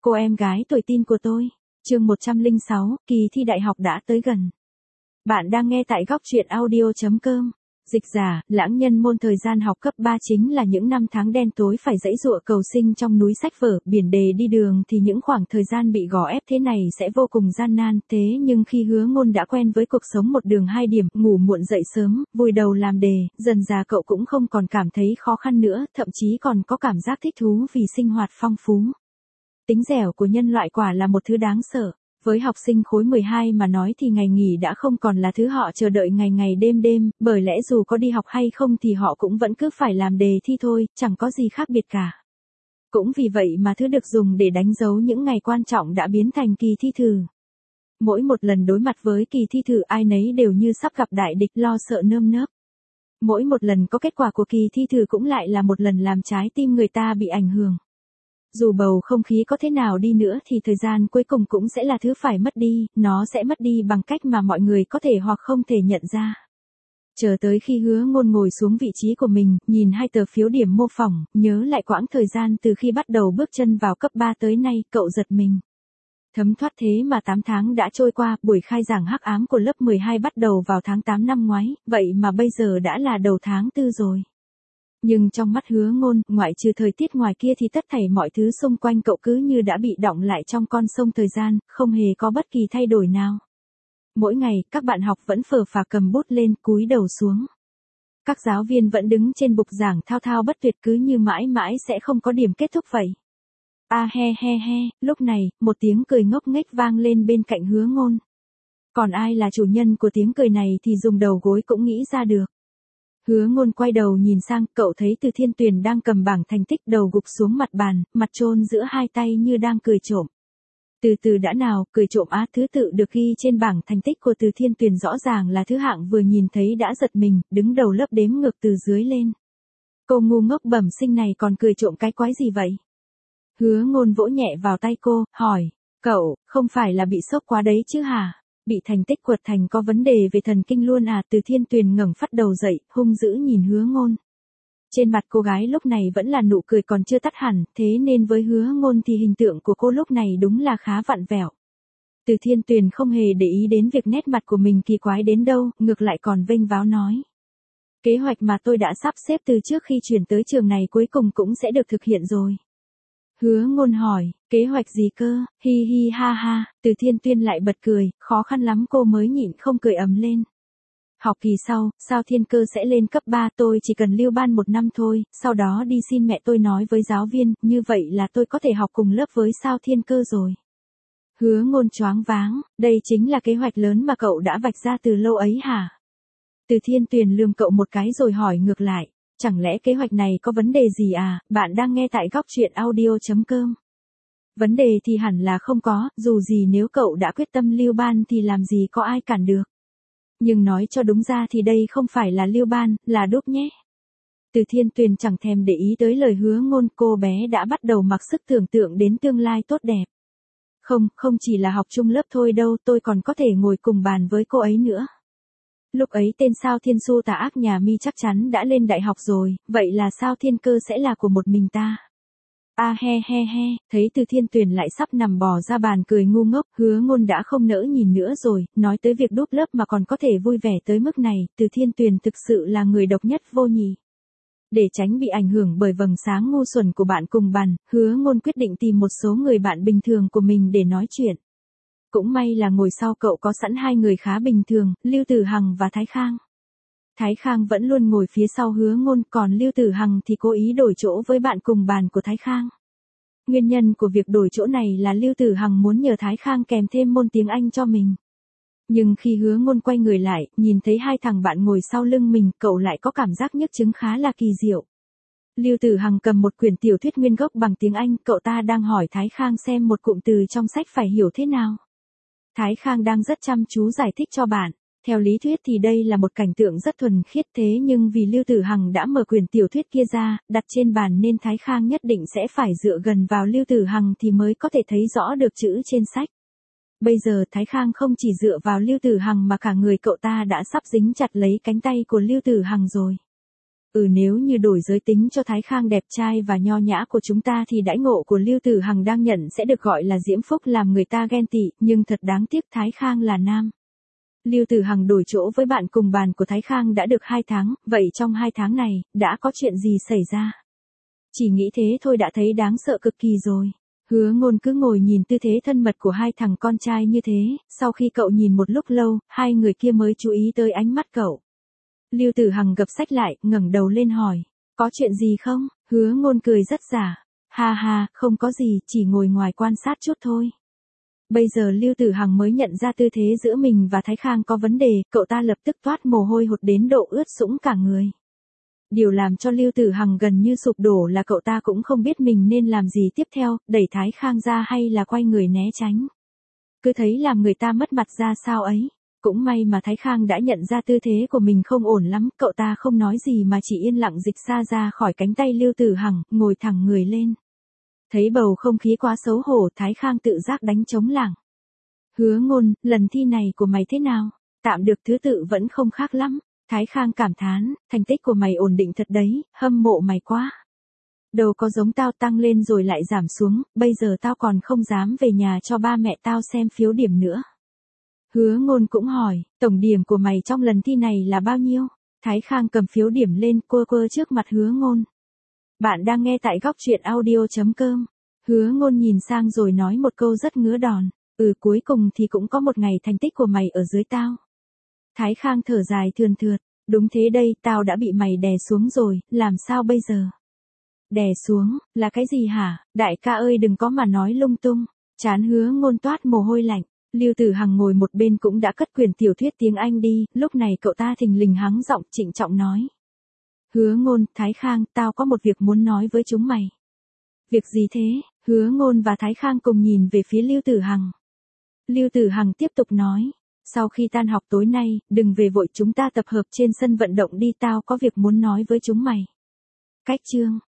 Cô em gái tuổi teen của tôi. Chương 106, kỳ thi đại học đã tới gần. Bạn đang nghe tại góc truyện audio.com. Dịch giả, lãng nhân môn thời gian học cấp 3 chính là những năm tháng đen tối phải giãy giụa cầu sinh trong núi sách vở, biển đề đi đường thì những khoảng thời gian bị gò ép thế này sẽ vô cùng gian nan. Thế nhưng khi Hứa Ngôn đã quen với cuộc sống một đường hai điểm, ngủ muộn dậy sớm, vùi đầu làm đề, dần dà cậu cũng không còn cảm thấy khó khăn nữa, thậm chí còn có cảm giác thích thú vì sinh hoạt phong phú. Tính dẻo của nhân loại quả là một thứ đáng sợ. Với học sinh khối 12 mà nói thì ngày nghỉ đã không còn là thứ họ chờ đợi ngày ngày đêm đêm, bởi lẽ dù có đi học hay không thì họ cũng vẫn cứ phải làm đề thi thôi, chẳng có gì khác biệt cả. Cũng vì vậy mà thứ được dùng để đánh dấu những ngày quan trọng đã biến thành kỳ thi thử. Mỗi một lần đối mặt với kỳ thi thử ai nấy đều như sắp gặp đại địch, lo sợ nơm nớp. Mỗi một lần có kết quả của kỳ thi thử cũng lại là một lần làm trái tim người ta bị ảnh hưởng. Dù bầu không khí có thế nào đi nữa thì thời gian cuối cùng cũng sẽ là thứ phải mất đi, nó sẽ mất đi bằng cách mà mọi người có thể hoặc không thể nhận ra. Chờ tới khi Hứa Ngôn ngồi xuống vị trí của mình, nhìn hai tờ phiếu điểm mô phỏng, nhớ lại quãng thời gian từ khi bắt đầu bước chân vào cấp 3 tới nay, cậu giật mình. Thấm thoát thế mà 8 tháng đã trôi qua, buổi khai giảng hắc ám của lớp 12 bắt đầu vào tháng 8 năm ngoái, vậy mà bây giờ đã là đầu tháng 4 rồi. Nhưng trong mắt Hứa Ngôn, ngoại trừ thời tiết ngoài kia thì tất thảy mọi thứ xung quanh cậu cứ như đã bị đọng lại trong con sông thời gian, không hề có bất kỳ thay đổi nào. Mỗi ngày, các bạn học vẫn phờ phạc cầm bút lên, cúi đầu xuống. Các giáo viên vẫn đứng trên bục giảng thao thao bất tuyệt cứ như mãi mãi sẽ không có điểm kết thúc vậy. A he he he, lúc này, một tiếng cười ngốc nghếch vang lên bên cạnh Hứa Ngôn. Còn ai là chủ nhân của tiếng cười này thì dùng đầu gối cũng nghĩ ra được. Hứa Ngôn quay đầu nhìn sang, cậu thấy Từ Thiên Tuyền đang cầm bảng thành tích đầu gục xuống mặt bàn, mặt chôn giữa hai tay như đang cười trộm. Từ từ đã nào, cười trộm á, thứ tự được ghi trên bảng thành tích của Từ Thiên Tuyền rõ ràng là thứ hạng vừa nhìn thấy đã giật mình, đứng đầu lớp đếm ngược từ dưới lên. Cô ngu ngốc bẩm sinh này còn cười trộm cái quái gì vậy? Hứa Ngôn vỗ nhẹ vào tay cô, hỏi, cậu, không phải là bị sốc quá đấy chứ hả? Bị thành tích quật thành có vấn đề về thần kinh luôn à? Từ Thiên Tuyền ngẩng phát đầu dậy, hung dữ nhìn Hứa Ngôn. Trên mặt cô gái lúc này vẫn là nụ cười còn chưa tắt hẳn, thế nên với Hứa Ngôn thì hình tượng của cô lúc này đúng là khá vặn vẹo. Từ Thiên Tuyền không hề để ý đến việc nét mặt của mình kỳ quái đến đâu, ngược lại còn vênh váo nói. Kế hoạch mà tôi đã sắp xếp từ trước khi chuyển tới trường này cuối cùng cũng sẽ được thực hiện rồi. Hứa Ngôn hỏi, kế hoạch gì cơ? Hi hi ha ha, Từ Thiên Tuyền lại bật cười, khó khăn lắm cô mới nhịn không cười ầm lên. Học kỳ sau, Sao Thiên Cơ sẽ lên cấp 3, tôi chỉ cần lưu ban 1 năm thôi, sau đó đi xin mẹ tôi nói với giáo viên, như vậy là tôi có thể học cùng lớp với Sao Thiên Cơ rồi. Hứa Ngôn choáng váng, đây chính là kế hoạch lớn mà cậu đã vạch ra từ lâu ấy hả? Từ Thiên Tuyền lườm cậu một cái rồi hỏi ngược lại. Chẳng lẽ kế hoạch này có vấn đề gì à? Bạn đang nghe tại góc truyện audio.com. Vấn đề thì hẳn là không có, dù gì nếu cậu đã quyết tâm lưu ban thì làm gì có ai cản được. Nhưng nói cho đúng ra thì đây không phải là lưu ban, là đúp nhé. Từ Thiên Tuyền chẳng thèm để ý tới lời Hứa Ngôn, cô bé đã bắt đầu mặc sức tưởng tượng đến tương lai tốt đẹp. Không chỉ là học chung lớp thôi đâu, tôi còn có thể ngồi cùng bàn với cô ấy nữa. Lúc ấy tên Sao Thiên Xu tà ác nhà Mi chắc chắn đã lên đại học rồi, vậy là Sao Thiên Cơ sẽ là của một mình ta. A he he he, thấy Từ Thiên Tuyền lại sắp nằm bò ra bàn cười ngu ngốc, Hứa Ngôn đã không nỡ nhìn nữa rồi, nói tới việc đúp lớp mà còn có thể vui vẻ tới mức này, Từ Thiên Tuyền thực sự là người độc nhất vô nhị. Để tránh bị ảnh hưởng bởi vầng sáng ngu xuẩn của bạn cùng bàn, Hứa Ngôn quyết định tìm một số người bạn bình thường của mình để nói chuyện. Cũng may là ngồi sau cậu có sẵn hai người khá bình thường, Lưu Tử Hằng và Thái Khang. Thái Khang vẫn luôn ngồi phía sau Hứa Ngôn, còn Lưu Tử Hằng thì cố ý đổi chỗ với bạn cùng bàn của Thái Khang. Nguyên nhân của việc đổi chỗ này là Lưu Tử Hằng muốn nhờ Thái Khang kèm thêm môn tiếng Anh cho mình. Nhưng khi Hứa Ngôn quay người lại, nhìn thấy hai thằng bạn ngồi sau lưng mình, cậu lại có cảm giác nhức chứng khá là kỳ diệu. Lưu Tử Hằng cầm một quyển tiểu thuyết nguyên gốc bằng tiếng Anh, cậu ta đang hỏi Thái Khang xem một cụm từ trong sách phải hiểu thế nào. Thái Khang đang rất chăm chú giải thích cho bạn. Theo lý thuyết thì đây là một cảnh tượng rất thuần khiết, thế nhưng vì Lưu Tử Hằng đã mở quyển tiểu thuyết kia ra, đặt trên bàn nên Thái Khang nhất định sẽ phải dựa gần vào Lưu Tử Hằng thì mới có thể thấy rõ được chữ trên sách. Bây giờ Thái Khang không chỉ dựa vào Lưu Tử Hằng mà cả người cậu ta đã sắp dính chặt lấy cánh tay của Lưu Tử Hằng rồi. Nếu như đổi giới tính cho Thái Khang đẹp trai và nho nhã của chúng ta thì đãi ngộ của Lưu Tử Hằng đang nhận sẽ được gọi là diễm phúc, làm người ta ghen tị, nhưng thật đáng tiếc Thái Khang là nam. Lưu Tử Hằng đổi chỗ với bạn cùng bàn của Thái Khang đã được 2 tháng, vậy trong 2 tháng này, đã có chuyện gì xảy ra? Chỉ nghĩ thế thôi đã thấy đáng sợ cực kỳ rồi. Hứa Ngôn cứ ngồi nhìn tư thế thân mật của hai thằng con trai như thế, sau khi cậu nhìn một lúc lâu, hai người kia mới chú ý tới ánh mắt cậu. Lưu Tử Hằng gập sách lại, ngẩng đầu lên hỏi, có chuyện gì không? Hứa Ngôn cười rất giả, ha ha, không có gì, chỉ ngồi ngoài quan sát chút thôi. Bây giờ Lưu Tử Hằng mới nhận ra tư thế giữa mình và Thái Khang có vấn đề, cậu ta lập tức toát mồ hôi hột đến độ ướt sũng cả người. Điều làm cho Lưu Tử Hằng gần như sụp đổ là cậu ta cũng không biết mình nên làm gì tiếp theo, đẩy Thái Khang ra hay là quay người né tránh. Cứ thấy làm người ta mất mặt ra sao ấy. Cũng may mà Thái Khang đã nhận ra tư thế của mình không ổn lắm, cậu ta không nói gì mà chỉ yên lặng dịch xa ra khỏi cánh tay Lưu Tử Hằng, ngồi thẳng người lên. Thấy bầu không khí quá xấu hổ, Thái Khang tự giác đánh trống lảng. Hứa Ngôn, lần thi này của mày thế nào? Tạm được, thứ tự vẫn không khác lắm. Thái Khang cảm thán, thành tích của mày ổn định thật đấy, hâm mộ mày quá. Đâu có giống tao tăng lên rồi lại giảm xuống, bây giờ tao còn không dám về nhà cho ba mẹ tao xem phiếu điểm nữa. Hứa Ngôn cũng hỏi, tổng điểm của mày trong lần thi này là bao nhiêu? Thái Khang cầm phiếu điểm lên, quơ quơ trước mặt Hứa Ngôn. Bạn đang nghe tại góc truyện audio.com. Hứa Ngôn nhìn sang rồi nói một câu rất ngứa đòn, cuối cùng thì cũng có một ngày thành tích của mày ở dưới tao. Thái Khang thở dài thườn thượt, đúng thế đây, tao đã bị mày đè xuống rồi, làm sao bây giờ? Đè xuống, là cái gì hả? Đại ca ơi đừng có mà nói lung tung. Trán Hứa Ngôn toát mồ hôi lạnh. Lưu Tử Hằng ngồi một bên cũng đã cất quyển tiểu thuyết tiếng Anh đi, lúc này cậu ta thình lình hắng giọng trịnh trọng nói. Hứa Ngôn, Thái Khang, tao có một việc muốn nói với chúng mày. Việc gì thế? Hứa Ngôn và Thái Khang cùng nhìn về phía Lưu Tử Hằng. Lưu Tử Hằng tiếp tục nói. Sau khi tan học tối nay, đừng về vội, chúng ta tập hợp trên sân vận động đi, tao có việc muốn nói với chúng mày. Cách chương.